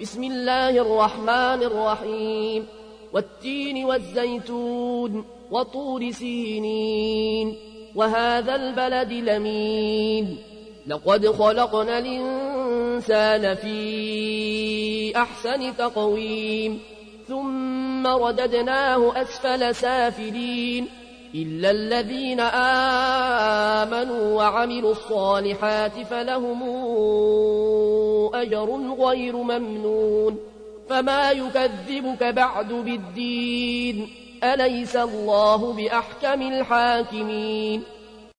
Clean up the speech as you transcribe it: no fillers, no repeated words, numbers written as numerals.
بسم الله الرحمن الرحيم والتين والزيتون وطور سينين وهذا البلد لمين لقد خلقنا الإنسان في أحسن تقويم ثم رددناه أسفل سافلين إلا الذين آمنوا وعملوا الصالحات فلهم أجر غير ممنون فما يكذبك بعد بالدين أليس الله بأحكم الحاكمين